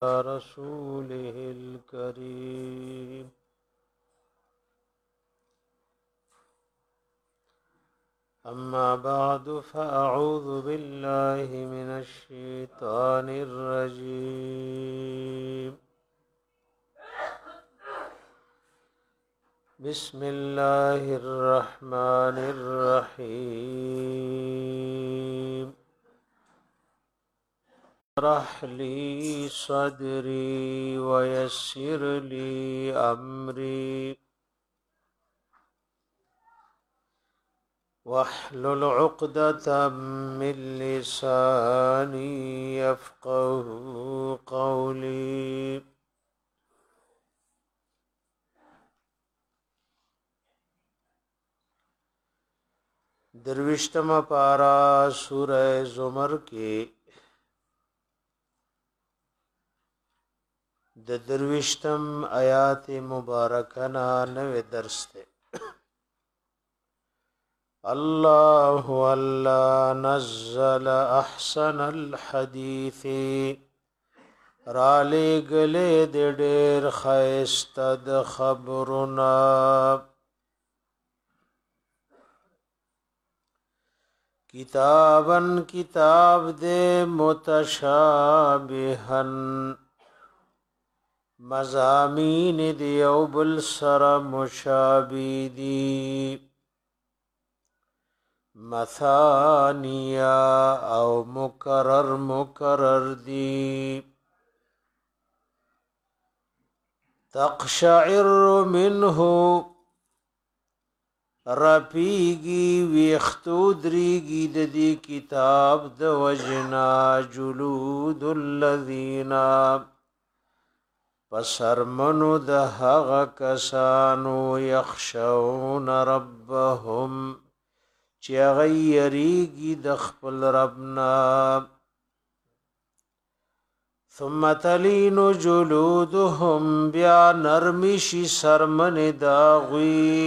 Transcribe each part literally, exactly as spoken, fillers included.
رسوله الكريم أما بعد فأعوذ بالله من الشيطان الرجيم بسم الله الرحمن الرحيم اشرح لي صدري ويسر لي أمري واحلل عقدة من لساني يفقه قولي درویشتم پارا سورہ زمر کے د درویشتم آیات مبارکنا نوے درس تے اللہ اللہ نزل احسن الحدیث رالی گلے دے دیر خیستد خبرنا کتاباً کتاب دے متشابہن مضامین دیو بل سر مشابی دی مثانیہ او مکرر مکرر دی تقشعر منہ رپیگی ویختودریگی دی کتاب د وجنا جلود الذین پسرمنو د هغ کسانو یخشون ربهم چی غیریگی د خپل ربنا ثم تلین جلودهم بیا نرمیشی سرمن داغوی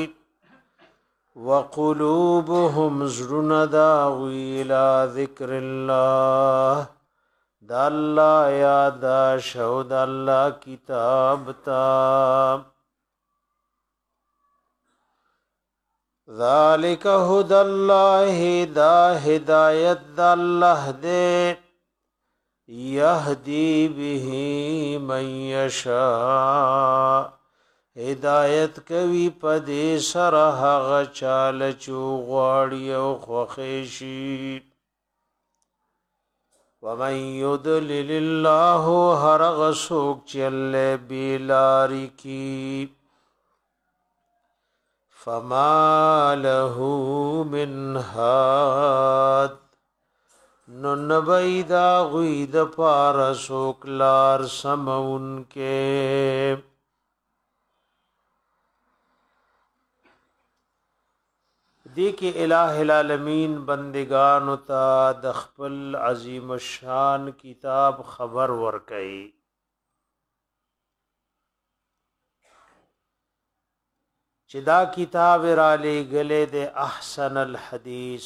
وقلوبهم زرن داغوی الى ذکر اللہ دا اللہ یاد شو دا اللہ کتاب تا ذالک ہد اللہ دا ہدایت دا اللہ دے یہدی به من یشاء ہدایت کوي پدې سره هغه چاله چو غواړي او خوښي ومن يضلل الله هرغ سوق چل بلاری کی فما له من هاد ننبیدا غید پار سوق لار سمون کے دی کہ الہ العالمین بندگانو تا د خپل عظیم الشان کتاب خبر ورکئی چې دا کتاب را لېږلی د احسن الحدیث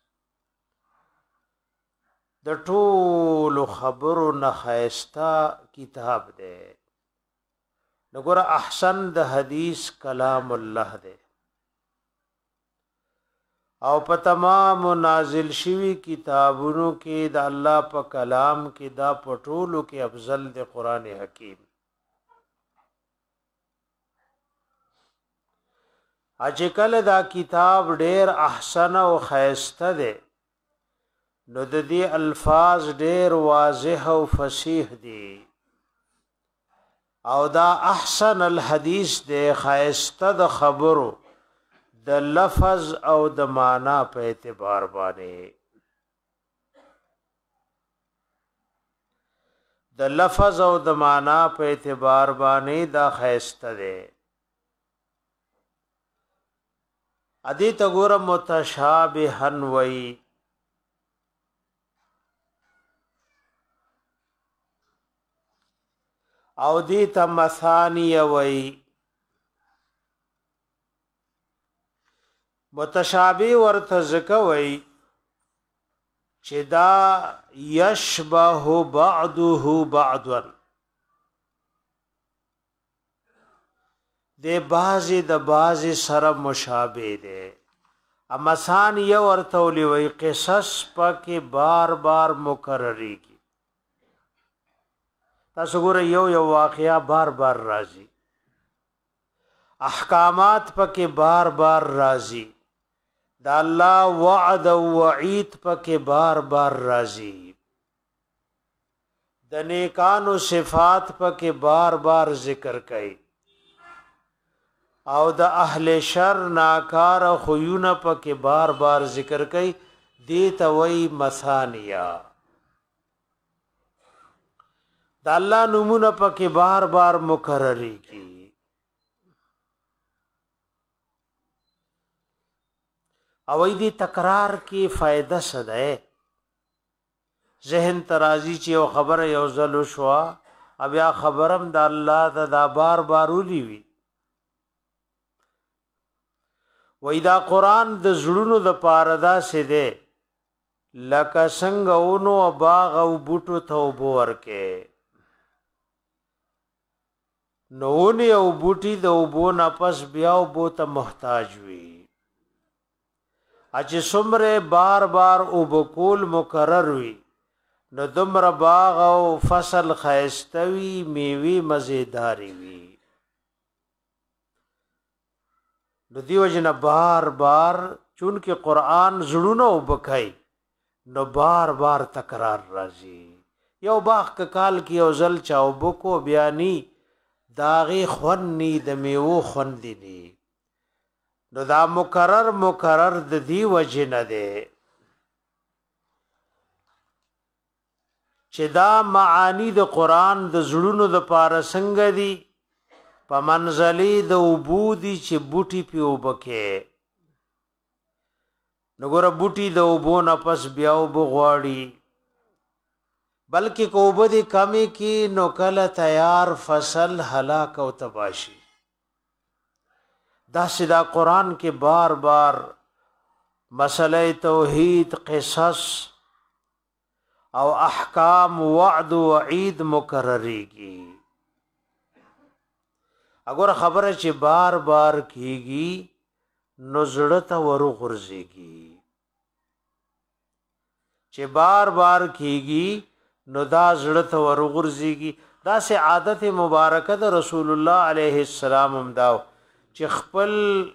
د ټولو خبرو نه ښایسته کتاب دی نو ګوره احسن د حدیث کلام الله دی او په تمام نازل شوی کتابونو کې د الله په کلام کې دا پټولو کې افضل د قران حکیم اجکل دا کتاب ډېر احسن او خیسته ده نو د دې الفاظ ډېر واضح او فصیح دي او دا احسن الحدیث ده خیسته د خبرو د لفظ او د معنا په اعتبار باندې د لفظ او د معنا په اعتبار باندې دا خیسته ده ادي تګور متشابهن وای او دی تمثانی وای متشابه ورته زکوي چې دا یشبه بعضه بعضا د بازي د بازي سره مشابه دي امسان یو ورته ولوي قصص پکې بار بار مکرري کی تاسو ګوره یو یو واقعیا بار بار راځي احکامات پکې بار بار راځي دا الله وعد او وعید پکې بار بار راځي د نیکانو صفات پکې بار بار ذکر کړي او د اهل شر ناکار خویونه پکې بار بار ذکر کړي دي ته وای مثانیا د الله نمونه پکې بار بار مکرري کی او دې تکرار کی فائدہ څه ده ذهن ترازی چې یو خبره یو ځل شو بیا خبرم د الله ته دا بار بار ولي وي وای دا قران د زړونو د پاره دا سي ده لکه څنګه اونو باغ او بوټو ته وبورکه نوونی او بوټي د وبو نه پس بیا وبو ته محتاج وي اچ سمره بار بار وبکول مکرر وي نو دمر باغ او فصل خیستوي میوي مزیداری وي نو دیو جن بار بار چون کې قران زړونو وبکای نو بار بار تکرار راځي یو باغ ک کال کې او زل چاو بکو بیانی داغي خونی د میوه خوندې دي نو دا مکرر مکرر د دی وجه نه ده چې دا معانی د قران د زړونو د پاره څنګه دي په منزلي د وبودي چې بوټي پیو بکې نګور بوټي د وبو نه پس بیا وبغواړي بلکې کوبه دي کمی کی نو کله تیار فصل هلاک او تباشي دا سدا قران کې بار بار مسئله توحید قصص او احکام وعد و وعید مکرری کی اگر خبره چې بار بار کیږي نو زړه ته ورو غورځيږي چې بار بار کیږي نو دا زړه ته ورو غورځيږي دا سه عادت مبارکه د رسول الله علیه السلام هم داو چې خپل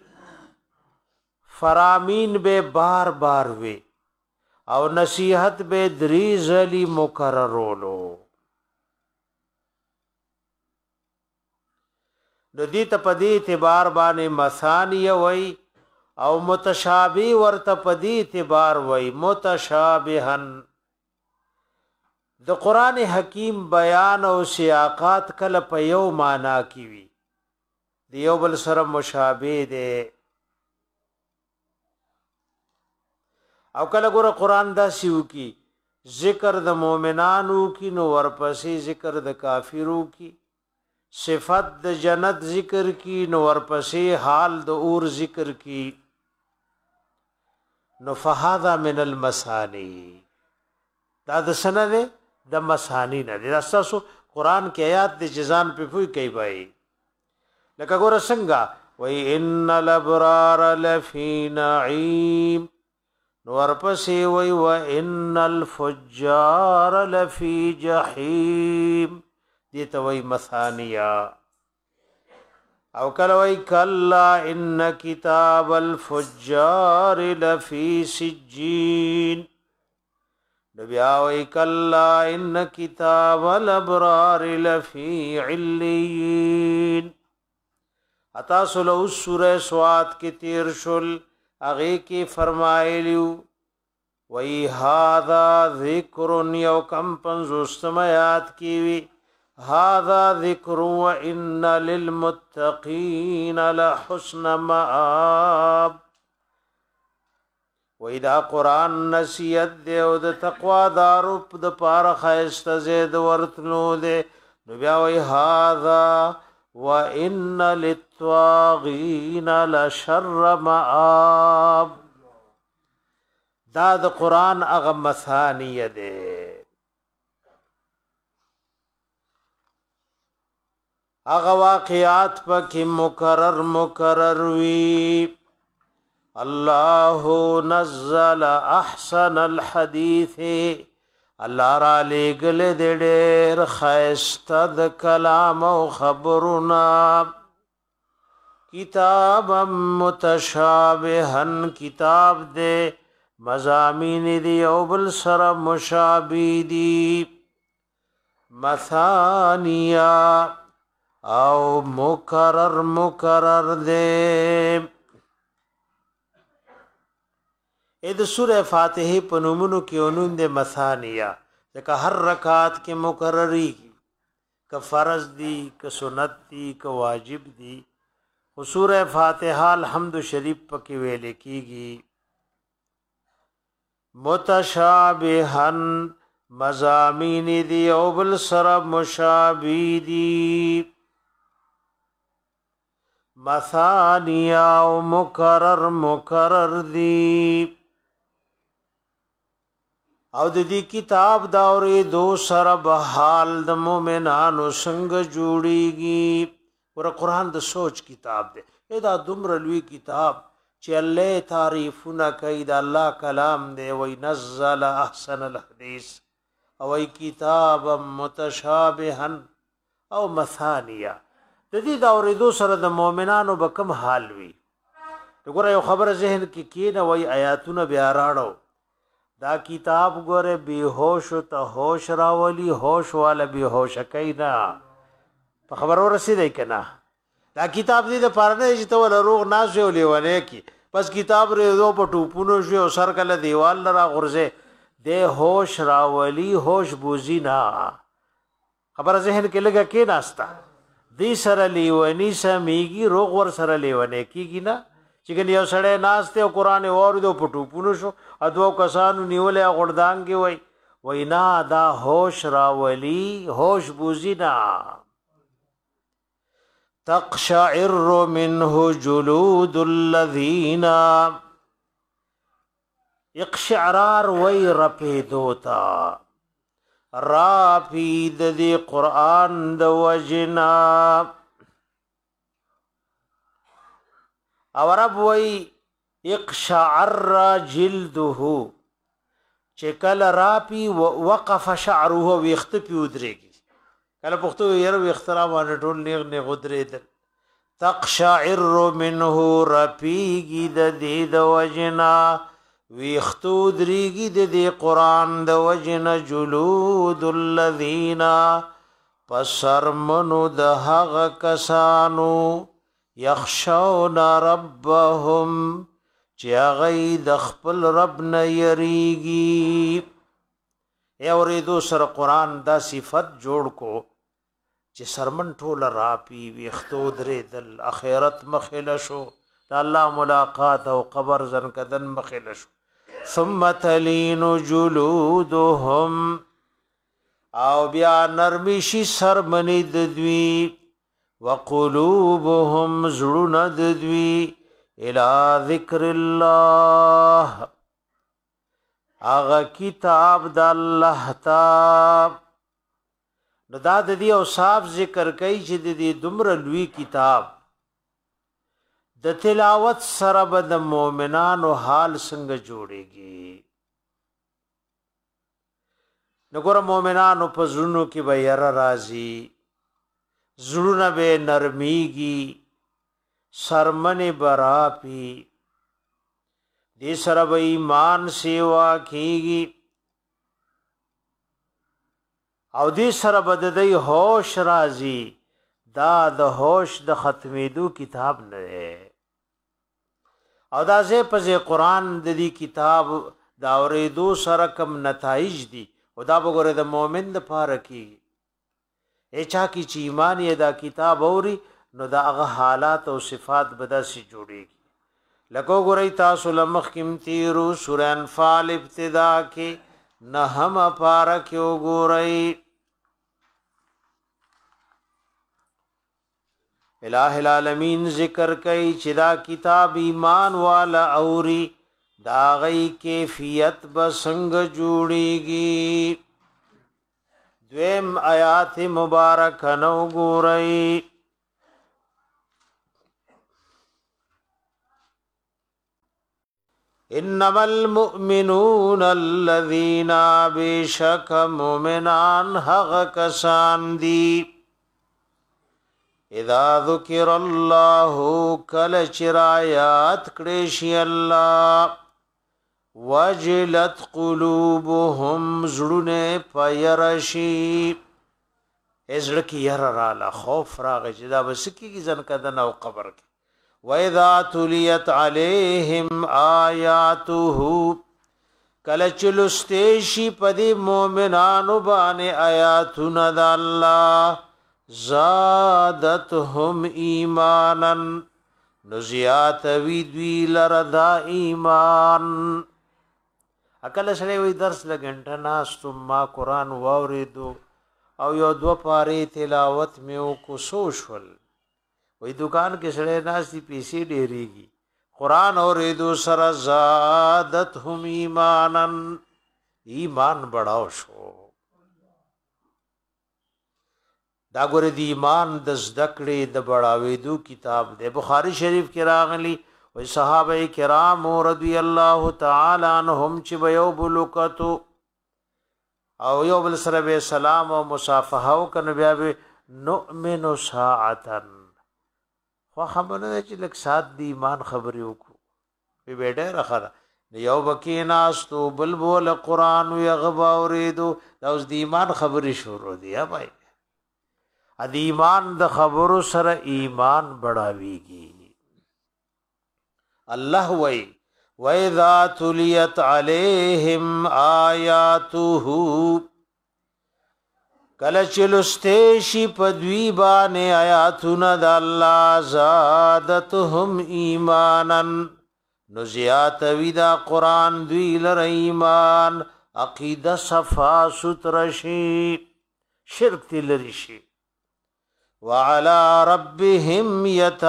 فرامین به بار بار وي او نصیحت به دریزلی مکررولو نو دې ته په دې اعتبار باندې مثانی وای او متشابه ورته په دې اعتبار وای متشابهن د قران حکیم بیان او سیاقات کله په یو معنا کی وی دیو بل سره مشابه دي او کله ګوره قران دا سیو کی ذکر د مؤمنانو کی نو ورپسې ذکر د کافرو کی صفات د جنت ذکر کی نو ورپسې حال د اور ذکر کی نو فهذا من المسانی دا د سند د مسانی نه د اساسو قران کې آیات د جزان په پوي کوي بای لکه ګور څنګه وای ان الابرار لفی نعیم نو ورپسې وای و ان الفجار لفی جهنم دي ته وای مثانیا او کله وای کلا ان کتاب الفجار لفی سجین نبیا وای کلا ان کتاب الابرار لفی علیین اتا سلو سورہ سواد کی تیر شل اغه کی فرمایلیو وای هاذا ذکر یو کم پنځوستمیات کی وی هذا ذکر وان للمتقین لحسن مآب وإذا قرآن نصیحت دے او د تقوا دارو د پاره خیسته زید ورتلو دے نو بیا وی هذا وان للطاغین لشر مآب دا د قرآن اغه مثانیه دے اغا واقعات پکی مکرر مکرر وی اللہ نزل احسن الحدیث اللہ را لگل دے دیر خیستد کلام و خبرنا کتابا متشابہن کتاب دے مضامین دی او بل سر مشابی دی مثانیہ او مکرر مکرر دے اې د سوره فاتحه په نومونو کې ونوم د مثانیه ځکه هر رکعات کې مکرری که فرض دی که سنت دی که واجب دی خو سوره فاتحه الحمد شریف پکې ویل کېږي متشابهن مضامین دی او بل سره مشابه دی مثانیه او مکرر مکرر دی او د دې کتاب دا اورې دو سره به حال د مومنانو څنګه جوړیږي ور قرآن د سوچ کتاب دی دا دومره لوی کتاب چې الله تعریفونه کوي د الله کلام دی وای نزل احسن الحدیث او ای کتاب متشابها او مثانیه د دې دا اورې دو سره د مومنانو به کوم حال وي وګوره یو خبره ذهن کې کینه وای آیاتونه بیا راړو دا کتاب ګوره بیهوش ته هوش راولي هوش والا بیهوش کینا په خبرو رسیدای کنا دا کتاب دې د پاره نه چې ته ول روغ ناز ولې کی بس کتاب ریزو په ټوپونو شو سر کله دیوال لرا غرزه د هوش راولي هوش بوزي نا خبر ذهن کې لګه کې ناستا دې سره لیونی سميږي روغ ور سره لیونه کیږي نا چې یو سړی ناشته او قران اوریدو په ټوپونو شو ادو کسانو نیولې غړدان کې وای وینا دا هوش راولي هوش بوزینا تقشعر منه جلود الذين اقشعرار وی رپیدوتا راپید دی قرآن د وجنا او رب وی اقشعر جلده چکل راپی وقف شعره ویخت پی ادریگی کله پختو یرو اخترامانه ټول نیغ نیغ ودرېدل تقشعر منه رپیږي د دې د وجنا ویختو درېږي د دې قرآن د وجنا جلود الذین پسر منو د هغه کسانو یخشون ربهم چې هغه د خپل رب نه یریږي اورېدو سره قرآن دا صفت جوړ کو چې سرمن ټول راپی ویختو درې دل اخرت مخله شو د الله ملاقات او قبر زن کدن مخله شو ثم تلین جلودهم او بیا نرمیشی سرمنی ددوی وقلوبهم زړونه ددوی الى ذکر الله اغا کتاب د الله تاب نو دا د دې او صاحب ذکر کوي چې د دې دومره لوی کتاب د تلاوت سره به د مؤمنانو حال څنګه جوړيږي نګور مؤمنانو په زړونو کې به ير راځي زړونه به نرميږي سرمنه براپي دې سره به ایمان سیوا کیږي او دې سره به د هوش راځي دا د هوش د ختمېدو کتاب نه او دا زه په قرآن د دې کتاب دا اورېدو سره کم نتایج دي او دا وګوره د مؤمن د پاره کی اچا کی چې ایمان یې دا کتاب اوري نو دا هغه حالات او صفات بداسي جوړيږي لکو ګورئ تاسو لمخ کم تیرو سورہ انفال ابتدا کې نهم پارا کیو ګورئ الہ العالمین ذکر کئی چې دا کتاب ایمان والا اوری دا غی کیفیت بسنگ جوڑیگی دویم آیات مبارک نو گورئی انما المؤمنون الذين بشك مؤمنان هغه کسان دي اذا ذکر الله کل چرایات کړي الله وجلت قلوبهم زړونه پيرشي ازړه کی ير رااله خوف راغی چې دا بس کیږي ځن کدن او قبر کې وَإِذَا تُلِيَتْ عَلَيْهِمْ آيَاتُهُ کله چې لستېشي په دې مؤمنانو باندې آیاتونه د الله زادتهم ایمانا نو زیات وی دوی لره دا ایمان اکل سره وی درس لګنټه ناستم ما قرآن واوریدو او یو دو پاره تلاوت میو کو سوشل وی دکان کې سره ناسي پیسې ډېریږي قرآن اوریدو سره زادتهم ایمانا ایمان بڑاو شو دا ګوره دی ایمان د زدکړې د بڑاوېدو کتاب دی بخاری شریف کې راغلی وی صحابه کرام رضی الله تعالی عنهم چې به یو بلوکتو او یو بل سره به سلام او مصافحه او کنه بیا به نؤمن ساعتا خو خبره چې لک سات دی ایمان خبرې وکړو په بیٹه راخره یو بکیناس تو بل بول قران یغبا اوریدو دا اوس دی ایمان خبرې شروع دی یا بھائی ا دی ایمان د خبرو سره ایمان بڑھاویږي الله وای وَإِذَا تُلِيَتْ عَلَيْهِمْ آيَاتُهُ کله چې لستېشي په دوی باندې آیاتونه د الله زادتهم ایمانا نو زیات وی دا قرآن دوی لره ایمان عقیده صفا سترشي شرک تلری شي وعلى ربهم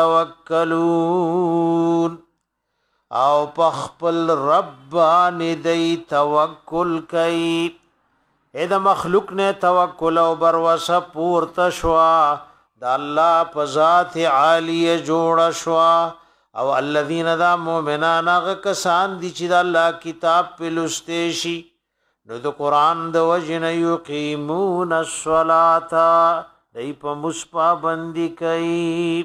يتوکلون او پخپل رب باندې دی توکل کوي اې د مخلوق نه توکل او بروسه پورته شوا د الله په ذات عالیه جوړ شوا او الذين ذا مؤمنان هغه کسان دي چې د الله کتاب په لسته شي نو د قران د وجن یقیمون الصلاه دای په مصپا بندي کوي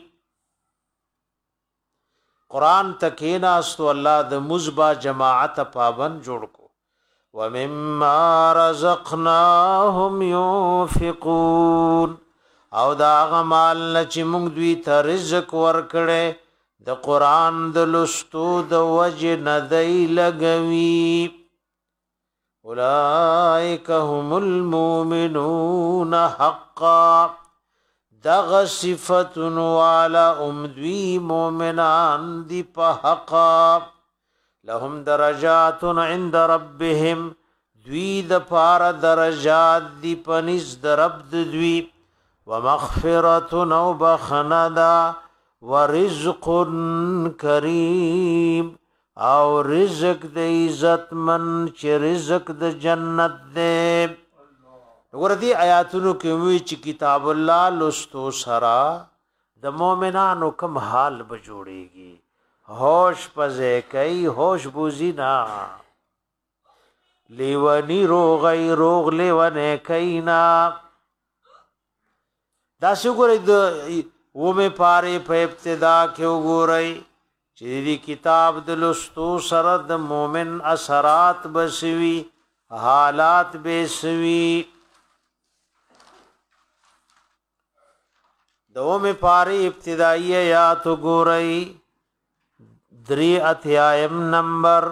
قرآن تکینا استو الله د مزبا جماعت پابند جوړ کو ومما رزقناهم ينفقون او دا غمال چې موږ دوی ته رزق ورکړې د قرآن د لستو د وجه ندی لګوي اولئک هم المؤمنون حقا دغ صفتن والا امدوی مومنان دی پا حقا لهم درجات عند ربهم دوی د پار درجات دی پنیز در رب دوی ومغفرت او بخندا ورزق کریم او رزق د عزت من چې رزق د جنت دی وګوردی آیاتونو کې وی چې کتاب الله لستو سرا د مؤمنانو کوم حال به جوړيږي هوش پزې کوي هوش بوزي نا لیونی روغی روغ لیونه کینا دا شګورې د و مې پاره په ابتدا کې وګورئ چې دې کتاب د لستو سره د مؤمن اثرات بسوي حالات بسوي دوم پاری ابتدائی آیات گورئی دری اتیایم نمبر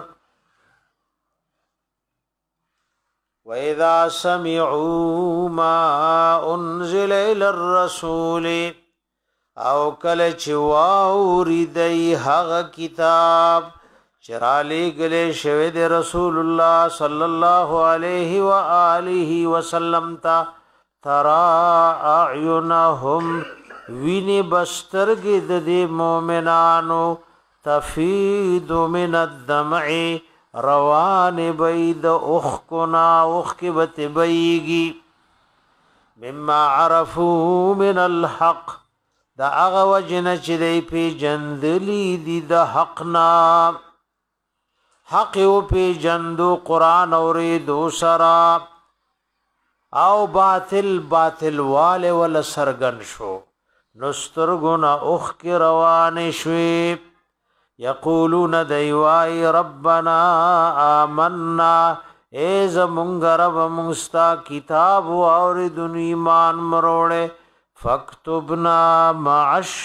وَإِذَا سَمِعُوا مَا أُنزِلَ إِلَى الرَّسُولِ او کله چې واوري هغه کتاب چرالی گله شوی د رسول الله صلی الله علیه و آله وسلم تا ترى اعینهم ویني بسترګې د دې مؤمنانو تفید من الدمع روان بيد اخ کنا اخ کې بتبيږي مما عرفوا من الحق دا هغه وجنه چې دی په جندلی دي د حقنا حق او پی جندو قرآن اوریدو سرا او باطل باطل والے ول سرگن شو نسترگنا اخ کی روان شوی یقولون دیوائی ربنا آمنا اے زمونگ رب مونستا کتاب واردن ایمان مروڑے فاکتبنا مع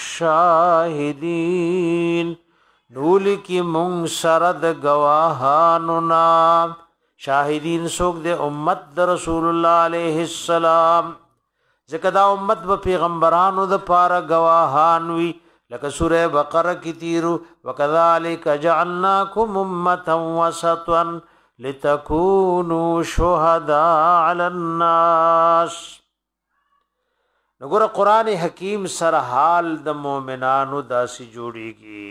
الشاہدین نولی کی مونگ سرد گواہاننا شاہدین سوک دے امت دا رسول اللہ علیہ السلام ذکر دا امت با پیغمبرانو دا پارا گواہانوی لکہ سورہ بقرہ کی تیرو وَكَذَلِكَ جَعَلْنَاكُمْ أُمَّةً وَسَطًا لِتَكُونُوا شُهَدَاءَ عَلَى النَّاسِ نگورا قرآن حکیم سر حال دا مومنانو دا سی جوڑی گی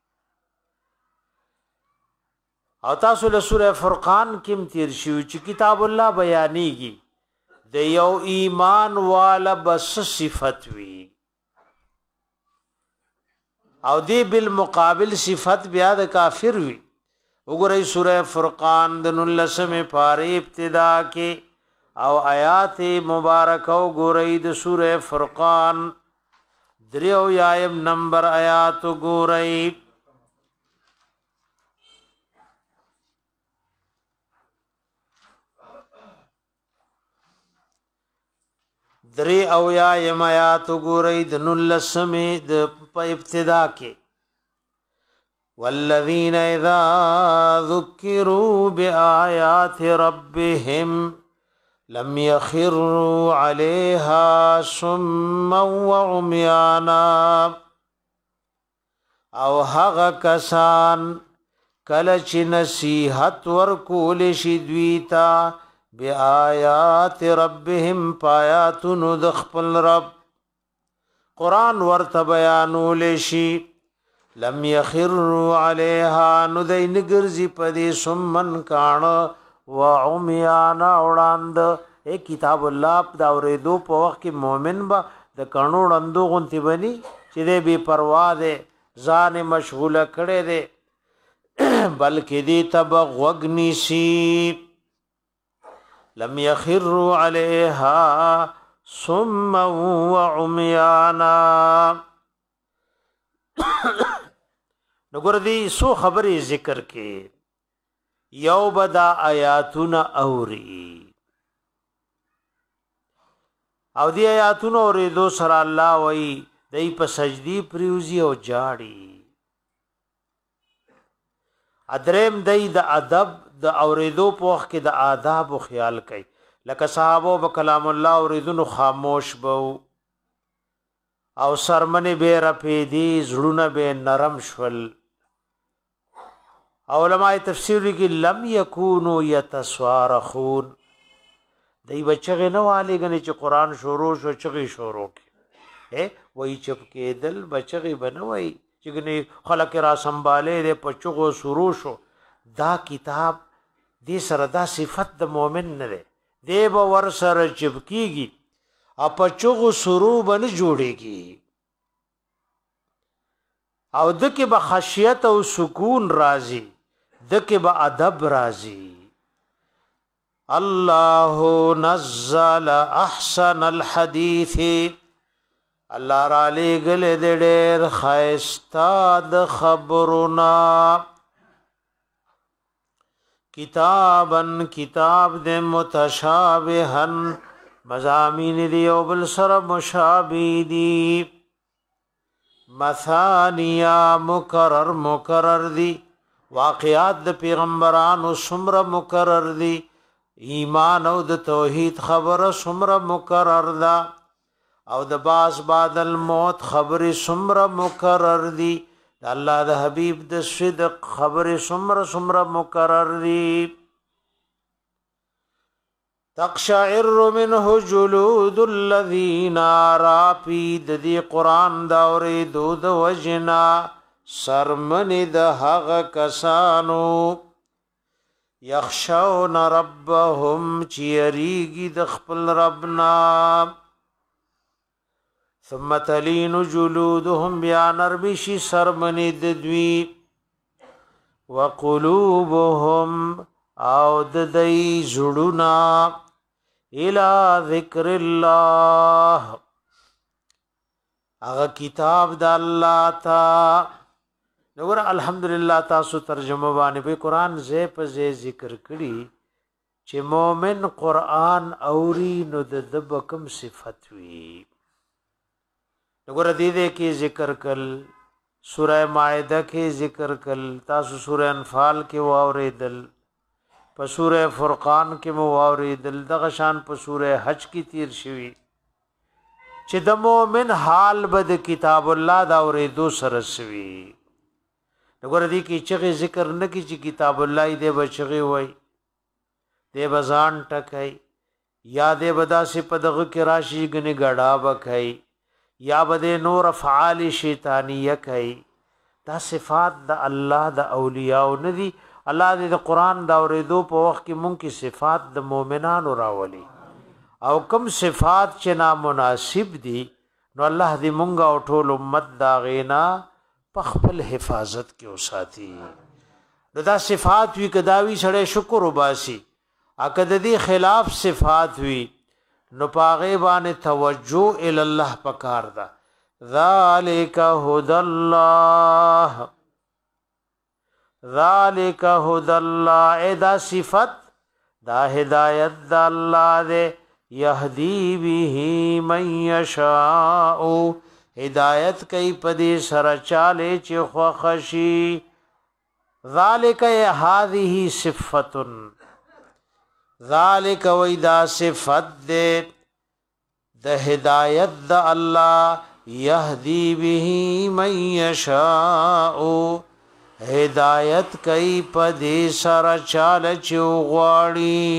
او تاسو له سوره فرقان کیم تیر شو چې کتاب الله بیانېږي د یو ایمان والا بس صفت وی او دی بالمقابل صفت بیا د کافر وی وګورئ سوره فرقان د نلسمه پاره ابتدا کې او آیات مبارکه وګورئ د سوره فرقان دریو یایم نمبر آیات وګورئ دری او یا یمایات گوری دناللسمی د پا ابتدا کے والذین اذا ذکروا بآیات ربهم لم یخروا علیها سما وعمیانا او حغ کسان کلچ نصیحت ورکول شدویتا بی آیات ربهم پایاتونو دخپل رب قرآن ورت بیانو لیشی لم یخروا علیها ندی نگرزی پدی سمن کان و عمیانا اوڑاند اے کتاب اللہ دا اوریدو په وخت کې مومن با د کانو وړاندو غونتی بنی چې دې بے پروا ده ځان مشغوله کړي ده بلکې دې تب غوګنی سی لم يخروا عليها صما وعميانا نګور دی سو خبرې ذکر کې یو بدا آیاتنا اوری او دی آیاتنا اوری دو سر الله وی دی په سجدی پریوزی او جاړي ادریم دی د ادب د اوریدو پوخ کې د آداب او خیال کوي لکه صحابه په کلام الله اوریدونو خاموش بو او سرمنه به رپیدي زړونه به نرم شول علماء تفسیر کې لم یکونو یتسوارخون دای بچغه نه والی غني چې قران شروع شو چغي شروع کې اے وای چپ کېدل بچغه بنوي چې غني خلق را سنباله دې پچغو شروع شو دا کتاب دې سره دا صفت د مؤمن نه ده دې به ور سره چپکیږي اپ چغو شروع بن جوړيږي او دکې به خشیت او سکون راځي دکې به ادب راځي الله نزل احسن الحديث الله را لګل دې خيستا د خبرنا کتابن کتاب دې متشابهن مزامین دی او بل سره مشابه دي مثانیا مکرر مکرر دی واقعات د پیغمبرانو سمره مکرر دی ایمان او د توحید خبره سمره مکرر ده او د باس بعد الموت خبره سمره مکرر دی الله د حبیب د صدق خبره سمره سمره مکرر دی تقشعر منه جلود الذين رابيد دي قران داوري دود وجنا سرمن د هغ کسانو يخشون ربهم چيريږي د خپل ربنا ثم تلين جلودهم بیا نرمشي سرمن د دوی وقلوبهم او د دې زړونا الى ذکر الله هغه کتاب د الله تا نور الحمدلله تاسو ترجمه باندې په قران زې په زې ذکر کړي چې مؤمن قران اوري نو د دبکم صفت وي نور دې دې کې ذکر کړل سورہ مائده کې ذکر کړل تاسو سورہ انفال کې واوریدل په سورہ فرقان کې مو واوریدل دغه شان په سورہ حج کې تیر شوی چې د مؤمن حال بد کتاب الله دا اوریدو سره شوی وګوره دي کې چې ذکر نه کی چې کتاب الله دې بچغي وای دې بزان ټکای یا دې بدا سي پدغه کې راشي غني غډا وکای یا بده نور افعال شیطانیه کوي دا صفات د الله د اولیاء ندي الله دې د قران دا اوریدو په وخت کې مونږ کې صفات د مؤمنانو راولي او کم صفات چې نامناسب دي نو الله دې مونږ او ټول امت دا غینا په خپل حفاظت کې اوساتي نو دا صفات وی کداوی سره شکر وباسي اګه د دې خلاف صفات وی نو پاغه باندې توجه ال الله پکار دا ذالک هدى الله ذالک هدى الله ادا صفت دا هدایت د الله دې يهدي به من يشاء هدایت کوي پدې سره چاله چې خو خشي ذالک هذه صفه ذالک ویدا صفت دے د هدایت د الله یهدی به من یشاء هدایت کای په دې سره چال چوغړی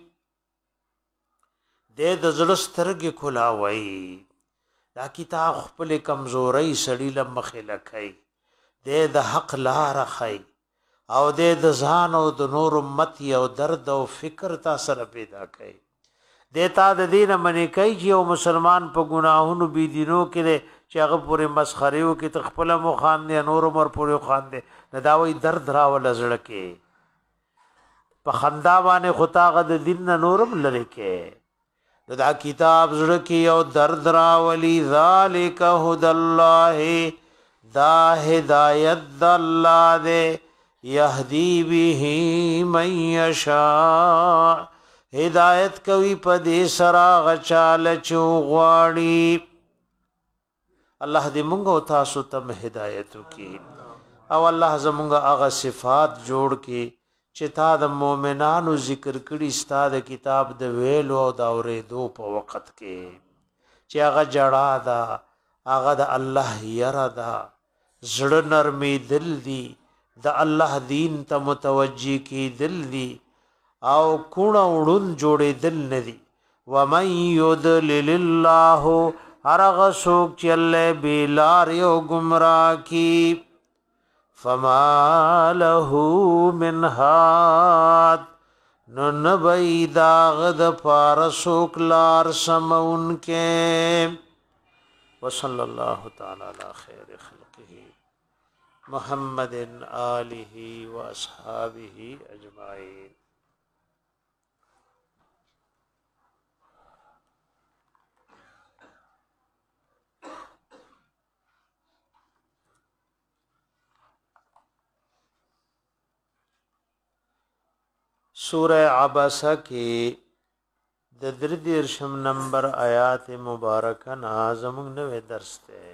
دې د زړسترګې کلا وای دا کتاب خپل کمزوري سړی لمخه لکای دې د حق لار خای او د ځان او د نور امت یو درد او فکر تا سره پیدا کړي دیتا د دین منی کوي چې یو مسلمان په ګناهونو بي دینو کې چې هغه پورې مسخريو کې تخپل مو خان دي نور عمر پورې خان دي نداوي درد راول زړه کې په خندا باندې خطا غد دین نورم لری کې دا کتاب زړه کې یو درد راولي ذالک هدى الله دا هدایت د الله دې یهدی به من یشاء هدایت کوي په دې سرا غچال چوغواړي الله دې مونږ او تاسو ته هدایت وکړي او الله زمونږ هغه صفات جوړ کړي چې تا د مؤمنانو ذکر کړي ستاد کتاب د ویلو او د اورېدو په وخت کې چې هغه جړا ده هغه د الله یره ده زړه نرمي دل دي د الله دین ته متوجی کی دل دی او کونه وړون جوړې دل ندي و من یضلل الله هرغ سوک چې الله بیلار یو گمراه کی فما له من هاد نو نبی داغ د پارسوک لار سمون کې وصلی الله تعالی علی خیر خلقه محمد آلہ و اصحابہ اجمعین سورہ عبسہ کی د دردیرشم نمبر آیات مبارکہ نازم نوے درس تے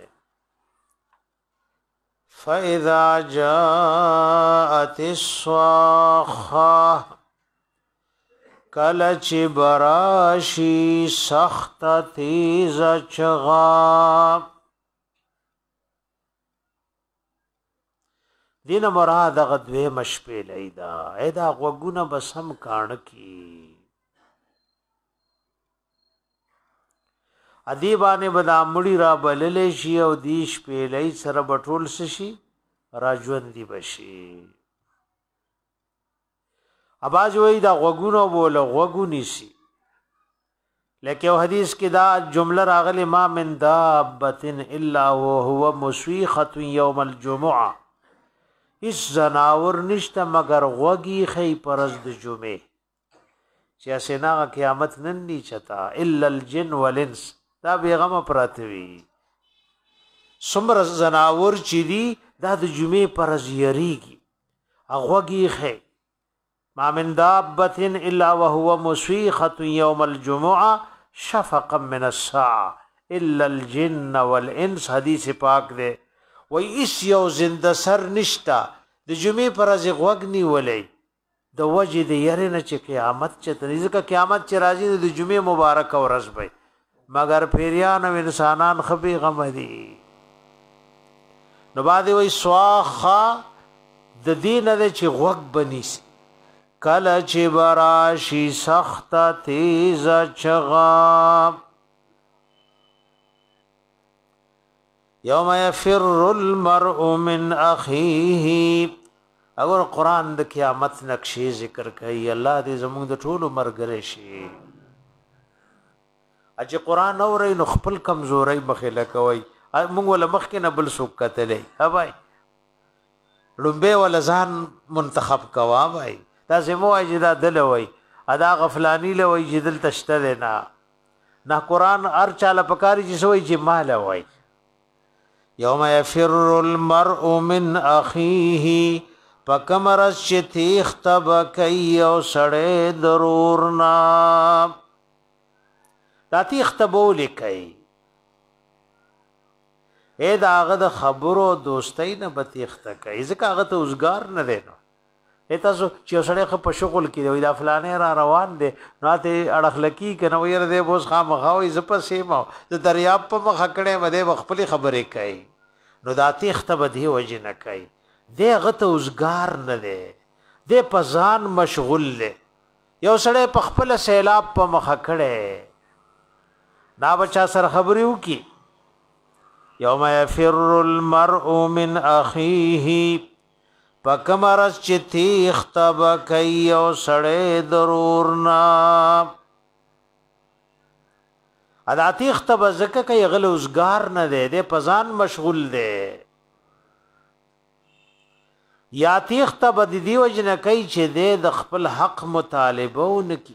فَإِذَا جَاءَتِ الصَّاخَّةُ کلچ براشی سخت تیز چغا دین مراد غدوی مشپی لیدا ایدا غوگونا بسم کانکی ادیبانه بدا مړی را بللې شي او دیش پیلې سره بټول شي راجوان دی بشي اباز وې دا غوګونو بوله غوګونی شي لکه حدیث کې دا جمله راغلی ما من دابه الا وهو مسويخه يوم الجمعه اس زناور نشته مگر غوږی خی پرز د جمعه چې اسنا قیامت نن نی چتا الا الجن والانس دا بیغم پراتوي سمر زناور چې دی دا د جمعه پرز یریږي غوږی خی ما من دابه الا وهو مسيخه يوم الجمعه شفقا من الساعه الا الجن والانس حدیث پاک دے وای اس یو زنده سر نشتا د جمعې پر از غوګنی ولې د وجه د یاره نه چې قیامت چې ځکه قیامت چې راځي د جمعې مبارک ورځ به مگر پیریان او انسانان خبي غم دي نو باندې وای سواخه د دین د چې غوګ بنیسي کله چې براشي سخت تیز چغا یوم یفر المرء من اخیه اگر قرآن د قیامت نقشې ذکر کوي الله دې زموږ د ټولو مرګره شي اجه قرآن اوري نو خپل کمزوري مخېله کوي موږ ول مخ کې نه بل څوک کتلې ها بھائی لومبه ول ځان منتخب کوا بھائی دا زمو اجدا دل وای ادا غفلانی له وای جدل تشته نه نه قرآن ار چاله پکاري چې سوې چې مال وای یوم یفر المرء من اخیه پکمر شتیخ تب کای او سړې ضرورنا دا تیخ تبو لیکي اے داغه د خبرو دوستۍ نه بتیخته کوي ځکه هغه ته اوسګار نه دی نو تاسو چې سړی خو په شغل کې دی دا فلانه را روان دی نو ته اړخلکی کنه وير دی بوس خامخاوي ز په سیمه د دریاب په مخ کړه مده خپل خبرې کوي نو دا تیخته بدی وجه نه کوي دی غته اوسګار نه دی دی په ځان مشغول دی یو سړی په خپل سیلاب په مخ کړه نا بچا سره خبرې وکي یوم یفر المرء من اخیه پکمرس چې تیخ تب کوي او سړی ضرورنا ادا تیخ تب زکه کوي غل اوسګار نه دی د پزان مشغول دی یا تیخ تب د دی وجنه کوي چې د خپل حق مطالبه ونکي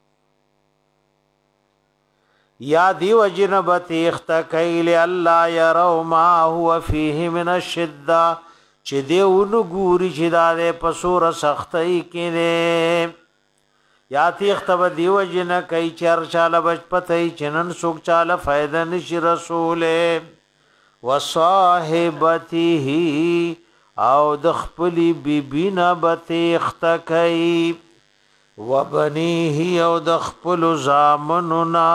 یا دی وجنه بتیخ تکای ل الله يروا ما هو فيه من الشده چې دیونو ګوري چې دا په سور سختۍ کې نه یا تیخ تب دیو جن کای چر چاله بچ پتای چنن سوک چاله فائدہ نشي رسوله وصاحبته او د خپل بیبینا بتیخ تکای وبنيه او د خپل زامننا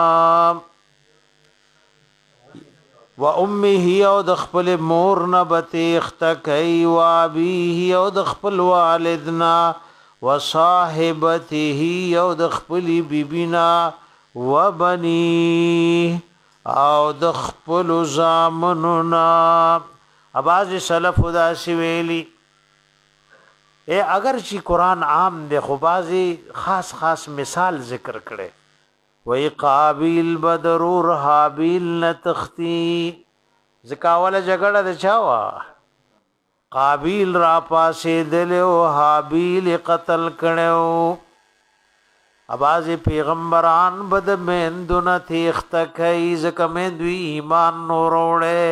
و امه او د خپل مور نه بتیخت کوي و ابيه او د خپل والدنا و صاحبته او د خپل بیبینا و بني او د خپل زامننا اباظ سلف دا سی ویلی اے اگر چې قرآن عام دی خو بازي خاص خاص مثال ذکر کړي وی قابیل بدرور حابیل نتختی زکاوله جګړه د چاوا قابیل را پاسې دلو حابیل قتل کړو اباز پیغمبران بد مندونه تیخت کای زکه مندوی ایمان نور وړه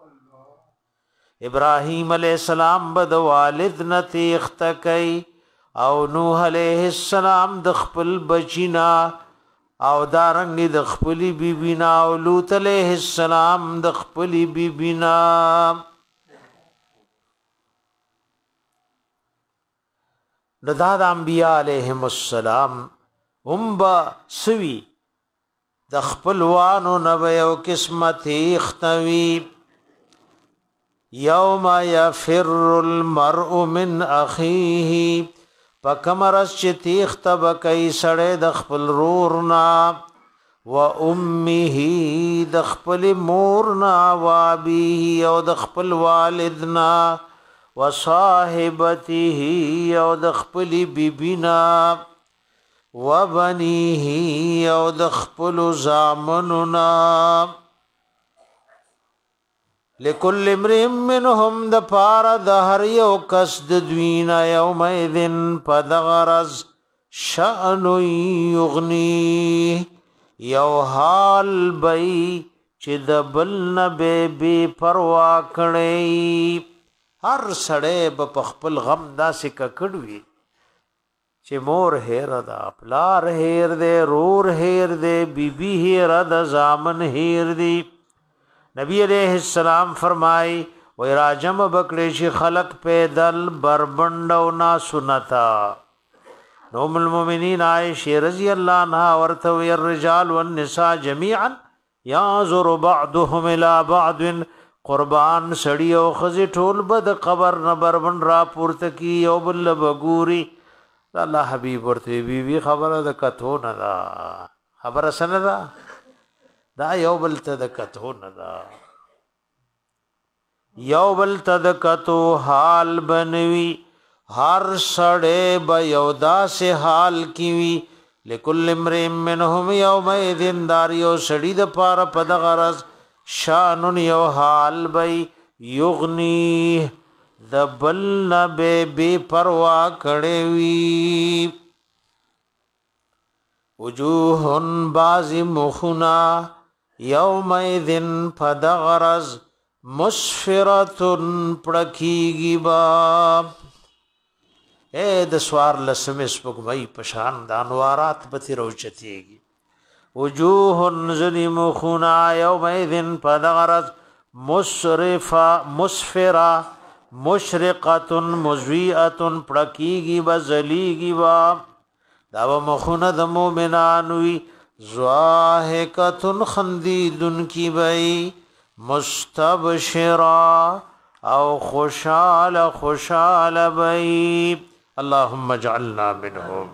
ابراهیم علیہ السلام بد والد نتیخت کای او نوح علیہ السلام د خپل بچینا او دارنګ د خپلی بیبینا او لوط علیہ السلام د خپلی بیبینا د انبیاء علیهم السلام هم با سوی د خپلوانو نو یو قسمت اختوی یوم یفر المرء من اخیه پکمرس چې تیخ تب کوي سړی د خپل رورنا و امه د خپل مورنا و ابيه او د خپل والدنا و صاحبته او د خپل بیبینا و بنيه او د خپل زامننا لکل امرئ منهم د پار د هر یو کس د دوینا یومئذ پدغرز شأن یغنی یو حال بی چې د بل نه بی پروا کړي. هر سړی به په خپل غم داسې ککړوي چې مور هیر دا پلار هیر دی رور هیر دی بیبي هیر دا زامن هیر دی. نبی علیہ السلام فرمائی وی راجم بکڑیشی خلق پیدل بربندو نا سنتا. نوم المؤمنین عائشہ رضی اللہ عنہ ورتوی الرجال والنساء جمیعا یعذر بعضهم الى بعض. قربان سڑی او خزی ټول بد قبر نه بربند را پورته کی یو بل بګوري. الله حبیب ورته بی بی خبره د کتو نه دا خبره سن دا دا یو بل ته د کتو نه دا یو بل ته د کتو حال بنوي. هر سړی به یو داسې حال کی وي. لکل امرئ منهم یومئذ دار یو سړي د پاره په دغه غرض شانن یو حال بی یغنی د بل نه به بی پروا کړي وي. وجوهن باز مخنا یومئذ فدغرز مسفرتن پړکیږي با. اے د سوار لسمه سپګمای پشان د انوارات بتی روچتیږي. وجوهن ذی مخنا یومئذ فدغرز مسرفا مسفرا مشرقه مضیئه پړکیږي با زلیږي با. دا و مخونه د مومنانوی زواهکتن خندیدن کی بئی مستبشرا او خوشال خوشال بئی. اللهم اجعلنا منهم.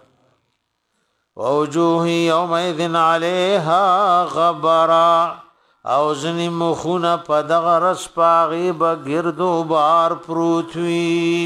ووجوه یومئذ علیها غبرا او زنی مخونه پا دغرس پاغی با گرد و بار پروتوی.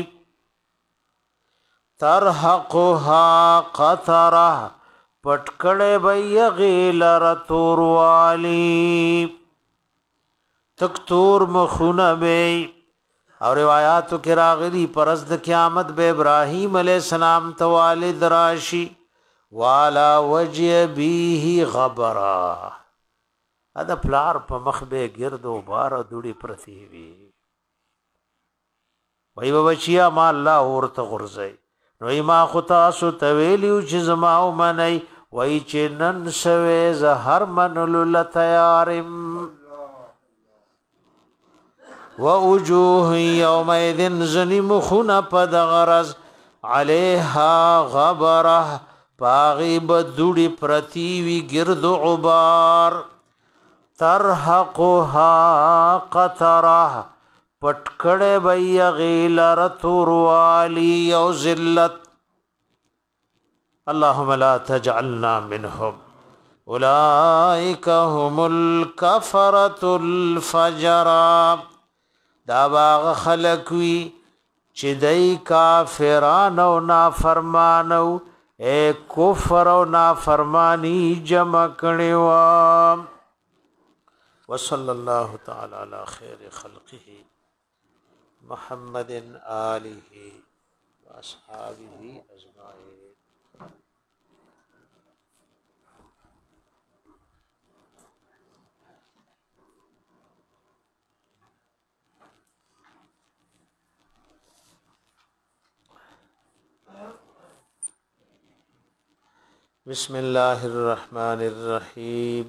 ترحقها قطره پټکړې بې غیلر توروالی تکتور مخونه به. او روایاتو کې راغلي پرز د قیامت به ابراهیم علیہ السلام توالد راشی والا وجه به غبرا. ادا پلار په مخ به گرد و بار دوړي پرتی وی. وای بچیا ما الله ورته غرزي نو ما خطا سو تویلیو چې زما او منی وای چې نن سوي زهر منلو لتیارم. ووجوه یومئذ ظلم خنا پد غرز علیها غبره پاغیب دوڑی پرتیوی گرد عبار. ترحقها قطره پټکړه بی غیلر توروالی او ذلت. اللهم لا تجعلنا منهم اولئک هم الکفرة الفجرا. دا باغ خلقوی چې دای کافران او نافرمانو اے کفر او نافرمانی جمع کړي وا. وصلی الله تعالی علی خیر خلقه محمد آله واصحابه اجمعین. بسم الله الرحمن الرحیم.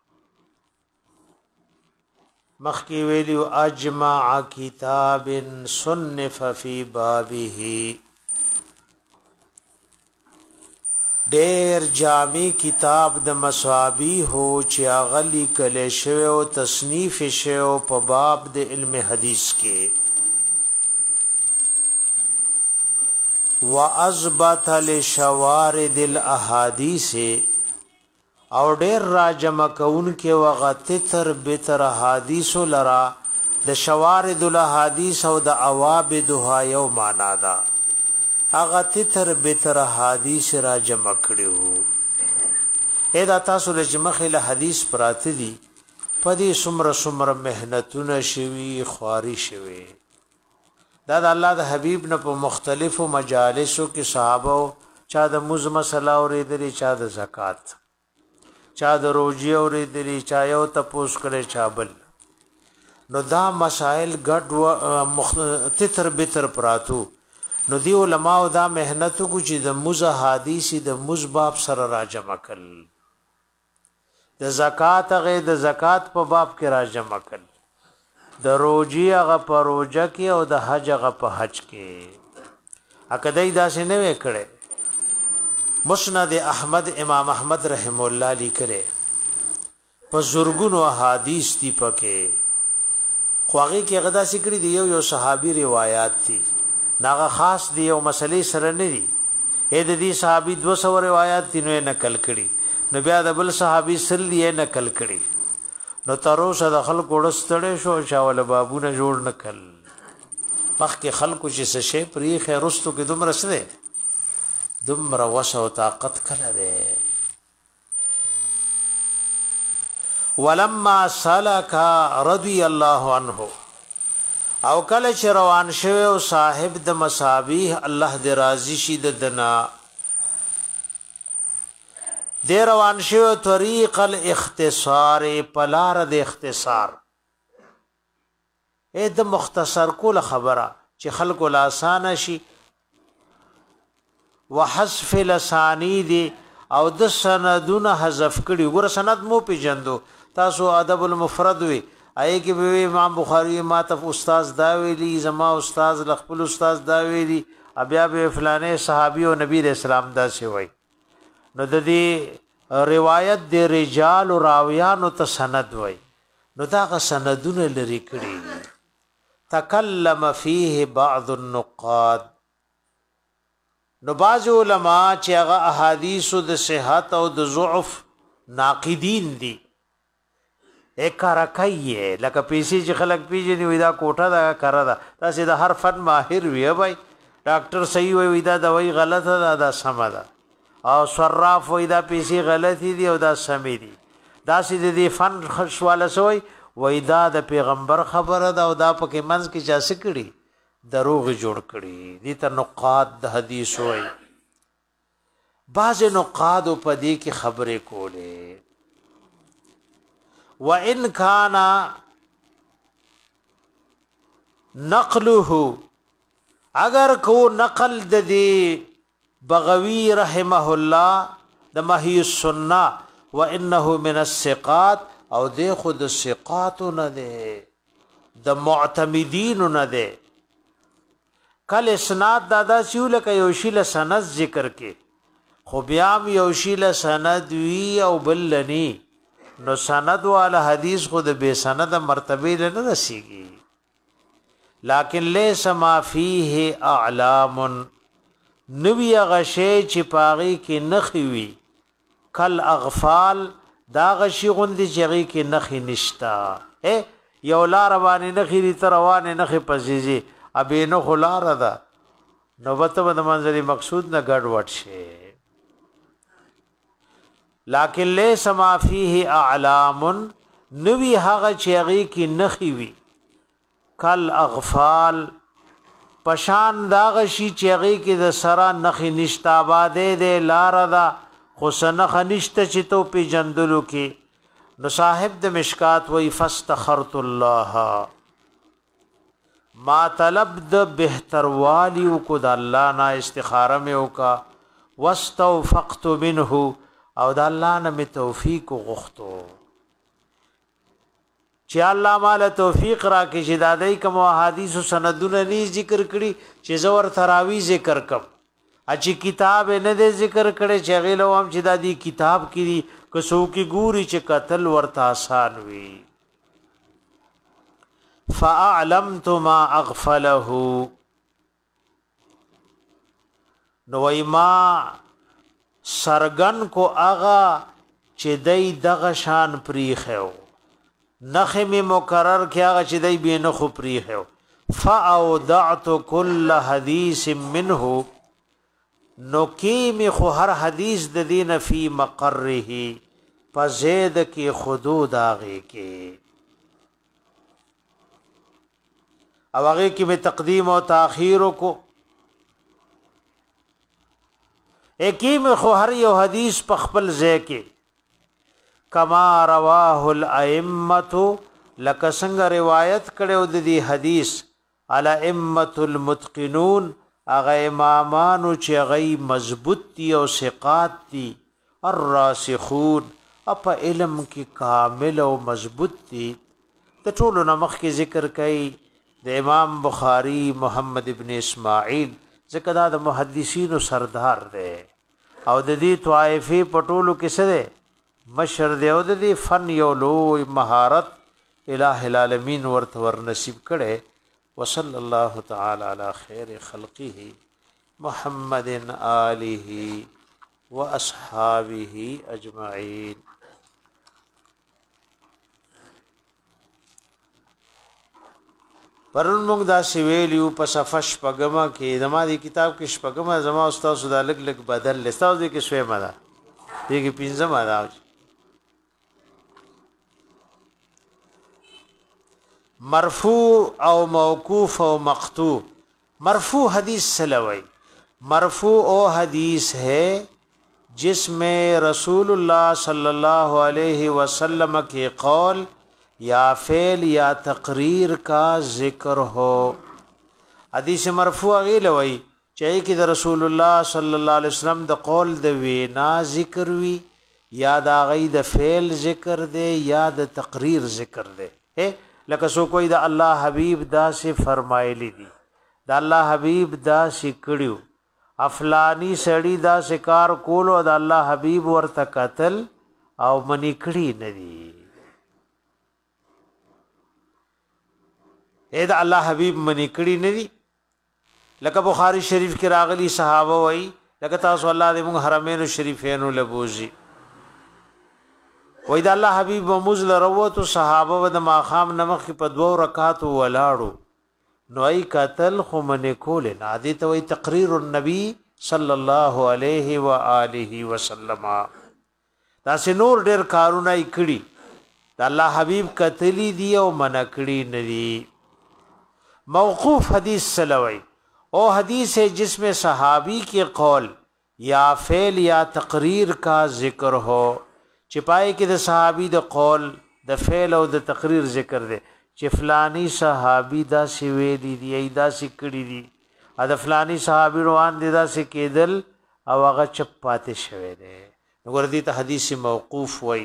مخکی ویلیو اجمع کتاب صنف فی بابه. ډیر جامع کتاب د مصابیح هو چې اغلی کله شوی او تصنیف شوی په باب د علم حدیث کې. واثبت لشوارد الاحاديث او ډیر راجم کون کې وغت تر بتر حدیث لرا د شوارد الاحاديث او د اوابدها یو معنا دا هغه تر بتر حدیث راجم کړو. اې دا تاسو د جمخه له حدیث پراته دي پدې سمره سمره مهنتونه شوي خواري شوي دا د الله د حبيب نه په مختلفو مجالسو کې صحابه چا د موز مسله اورېدلې چا د زکات چا د روزي اورېدلې چا یو تپوس کړي چا بل نو دا مسائل ګډ مخ... تتر بتر پراتو نو دی علماء دا مهنت کو چې د موز حدیث د موز باب سره راجمع کړل د زکات غي د زکات په باب کې راجمع کړل د روزي هغه په روزه کې او د حج هغه په حج کې اکدای داسې نه وکړي مسند احمد امام احمد رحم الله لیکره په زورګونو احادیث دی پکې خواږي کې غدا سکړي دی یو یو صحابي روایت دي ناغه خاص دی یو مسلې سره نه دي اې د دې صحابي دو سو روایت تینو نقل کړي نو بیا د بل صحابي سل یې نقل کړي نو تروسه د خلکو ورستړې شو چاول بابونه جوړ نکل مخکې خلکو چې څه شي پرې خیرستو کې دومره سره دومره وسه او طاقت کړه ده ولما سلك رضي الله عنه او کله چې روان شوه او صاحب د مصابيح الله دې راضي شي د دنا دې روان شوه طریق الاختصار پلار د اختصار اې د مختصر کول خبره چې خلکو لا آسان شي وحذف لسانید او د سندونه حذف کړي ګور سند مو پیجندو تاسو ادب المفرد وی آی کی به امام بخاری ما ته استاد دا ویلی زما استاد خپل استاد دا ویلی بیا به فلانه صحابي او نبی رسول الله دا سی وای نو د دې روایت د رجال او راویان ته سند وای نو دا سندونه لري کړي تکلم فيه بعض النقاد نو باز علماء چې هغه احادیث د صحت او د ضعف ناقدین دي اکرکایه لکه پیسې چې خلک پیژني وې دا کوټه دا کړه دا تاسو د هر فن ماهر وی بھائی ډاکټر صحیح وی دا دوايي غلطه ده دا سم ده او صراف وی دا پیسې غلطي دي او دا سم دي دا سې د فن خشواله سوی وی دا د پیغمبر خبره ده او دا پکې منځ کې چا سکړي دروغ جوړ کړي دي ته نقاد د حدیث وای بعض نقاد په دې کې خبرې کولې وان کان نقله اگر کو نقل د دې بغوی رحمه الله د محی السنه وانه من الثقات او د خود الثقات نه ده د معتمدین نه ده کل اسناد دادا سیول ک یو شیل سند ذکر کې خو بیام یو شیل سند وی او بلنی نو سند والا حدیث خود به سند مرتبه نه رسیږي لکن لیس ما فيه اعلام نوی غشی چې پاغي کې نخوي کل اغفال دا غشی غوندي چې کې نخي نشتا اے یو لار باندې نخي تر روانه نخي پزيزي ابي نو خلار ده نو وته د منځري مقصود نه ګډ وټ شي لکن ليس ما فيه اعلام نوی هغه چيغي کی نخي وي کل اغفال پشان داغ شي چيغي کی د سرا نخي نشتا باده ده لار ده خسن خنشت چې تو پی جندلو کې نو صاحب د مشکات وی فاستخرت الله ما طلب د بهتر والی کو د الله نه استخاره مې وکا واستوفقت منه او د الله نه می توفیق غوښتو چې الله مال توفیق را کې چې د دې کوم احادیث او سندونه نه ذکر کړي چې زور تراوی ذکر کم اچي کتاب نه دې ذکر کړي چې غیلو هم چې د دې کتاب کې کسو کې ګوري چې قتل ورته آسان وي فاعلمت ما اغفله نو ما سرغن کو اغا چې دای دغه شان پریخو نخه می مقرر کیا چې دای به نخو پریخو فاودعت كل حديث منه نو کی می خو هر حدیث د دین فی مقره پزید کی خدود آغی کی او آغی کی میں تقدیم و تاخیر کو ایکی میں خو ہر یو حدیث پخپل زے کے کما رواه الائمه لک سنگ روایت کړو د دې حدیث الائمه المتقنون اغه امامانو چې غي مضبوط دي او ثقات دي الراسخون اپ علم کې کامل او مضبوط دي ته ټول نمخ کې ذکر کړي د امام بخاری محمد ابن اسماعیل ذکر د محدثینو سردار دی او د دې طائفه پټولو کې سره مشر دی او د دې فن یو لوی مهارت الہ العالمین ورته ور نصیب کړي وصلی الله تعالی علی خیر خلقه محمد آله واصحابه اجمعین. پرون موږ دا سویلیو په صفحه شپږمه کې زما دی کتاب کې شپږمه زما استاد سودا لګ لګ بدل لستاو دي کې شوي مدا دي کې پنځمه دا مرفوع او موقوف او مقطوع. مرفوع حدیث سلوی مرفوع او حدیث ہے جس میں رسول اللہ صلی اللہ علیہ وسلم کے قول یا فعل یا تقریر کا ذکر ہو. حدیث مرفوع غیلوی چاہیے کہ رسول اللہ صلی اللہ علیہ وسلم د قول د وینا ذکر وی یا د غی د فعل ذکر دے یا د تقریر ذکر دے ہے لکه سو کوئی دا الله حبیب دا سے فرمایلی دی دا الله حبیب دا سی کړیو افلانی سړی دا سے کار کولو دا الله حبیب ورته قتل او منی کړی ندی اے دا الله حبیب منی کړی ندی. لکه بخاری شریف کې راغلی صحابه وای لکه تاسو الله دې موږ حرمین شریفین لبوزي وای دا الله حبیب مزل روت صحابه و د ماخام نمخ په دوه رکعات ولاړو نو ای قتل خو من کول نه عادی ته وای تقریر النبی صلی الله علیه و آله وسلم. دا سنور ډیر کارونه کړي دا الله حبیب قتلی دی او من کړي ندی. موقوف حدیث سلوی او حدیث ہے جس میں صحابی کے قول یا فعل یا تقریر کا ذکر ہو چپائے کې د صحابي د قول د فعل او د تقریر ذکر دی چې فلانی صحابي دا سی ویلی دی ایدا سی کړی دی ا د فلانی صحابي روان دي دا سی کېدل او هغه چپ پاتې شوی دی وګور دي ته حدیث موقوف وای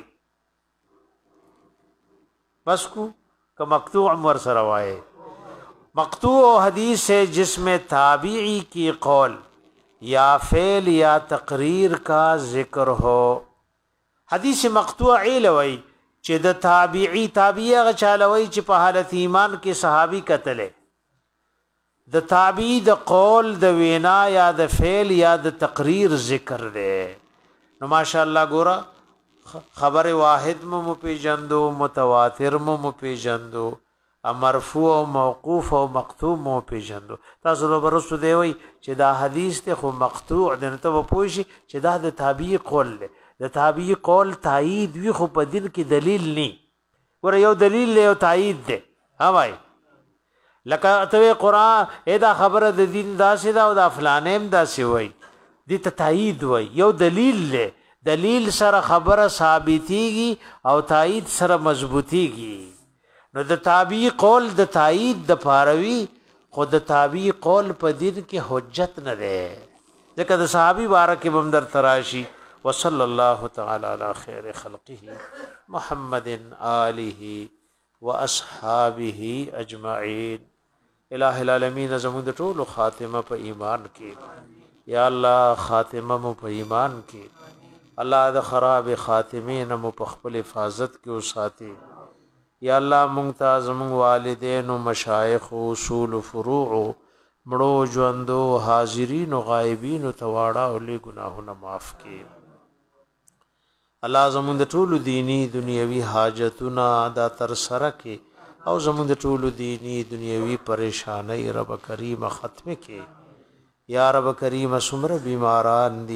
بس کو ک مقطوع ور سره وای. مقطوع حدیث ہے جس میں تابعی کی قول یا فعل یا تقریر کا ذکر ہو. حدیث مقطوع علوی چې د تابعی تابعی غچالوی چې په حالت ایمان کې صحابي قتل د تابعی د قول د وینا یا د فعل یا د تقریر ذکر دی نو ماشاءالله ګورا خبر واحد مو پیجندو متواتر مو پیجندو مرفوع او موقوف او مقطوع مو پیجندو. تاسو نو برسو دی وی چې دا حدیث ته خو مقطوع د نته پوښی چې دا د تابعی قول دی د تابعی قول تایید وی خو په دین کې دلیل نی ور یو دلیل له تایید ده ها وای لکه ته قرآن ادا خبره د دین داسې دا او د فلانیم داسې وای دي ته تایید وای یو دلیل له دلیل سره خبره ثابتيږي او تایید سره مضبوطيږي نو د تابعی قول د تایید د پاروي خود د تابعی قول په دین کې حجت نه ده ځکه د صحابي بارک بمدر تراشی وصلی الله تعالی علی خیر خلقه محمد آله واصحابه اجمعین. الہ العالمین زموږ د ټولو خاتمه په ایمان کې یا الله خاتمه مو په ایمان کې الله د خراب خاتمین مو په خپل حفاظت کې وساتي یا الله مونږ ته زموږ والدین او مشایخ او اصول او فروع مړو ژوندو حاضرین او غایبین او تواړه او له ګناهونو معاف کړي. الله زموږ د ټولو دینی دنیوي حاجتونه دا تر سره کې او زموږ د ټولو دینی دنیوي پریشانای رب کریم ختم کې یا رب کریم سمره بیماران دي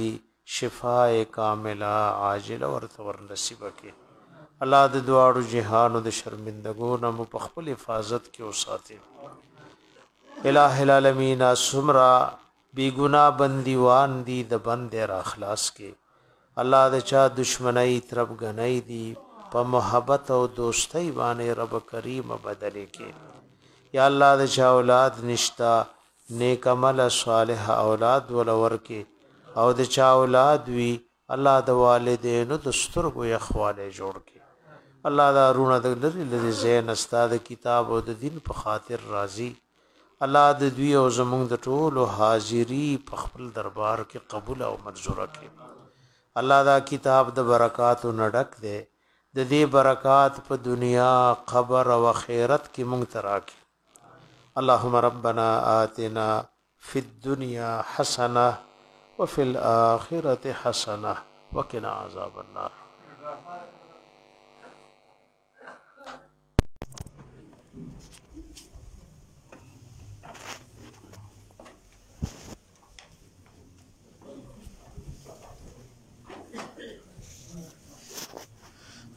شفاء کامله عاجله ورته ور نصیب کړي. الله د دواړو جهانو د شرمندګو نه مو په خپل حفاظت کې وساتي. الہ العالمین سمرا بی گناہ بندیوان دی د بند را اخلاص کې الله د چا دشمنی طرف غنۍ دی په محبت او دوستۍ باندې رب کریم بدلې کې. یا الله د چا اولاد نشتا نیک عمل صالح اولاد ولور کې او د چا اولاد وی الله د والدینو د سترګو یخواله جوړ کې. الله دا رونه د لری لری زین استاد کتاب او د دین په خاطر راضي. الله د دوی او زمونږ د ټولو حاضری په خپل دربار کې قبول او منظور کړي. الله دا کتاب د برکاتو نډک دی. د دې برکات په دنیا قبر او آخرت کې مونږ ته راکړي. اللهم ربنا آتنا فی الدنيا حسنه وفي الآخرة حسنه وقنا عذاب النار.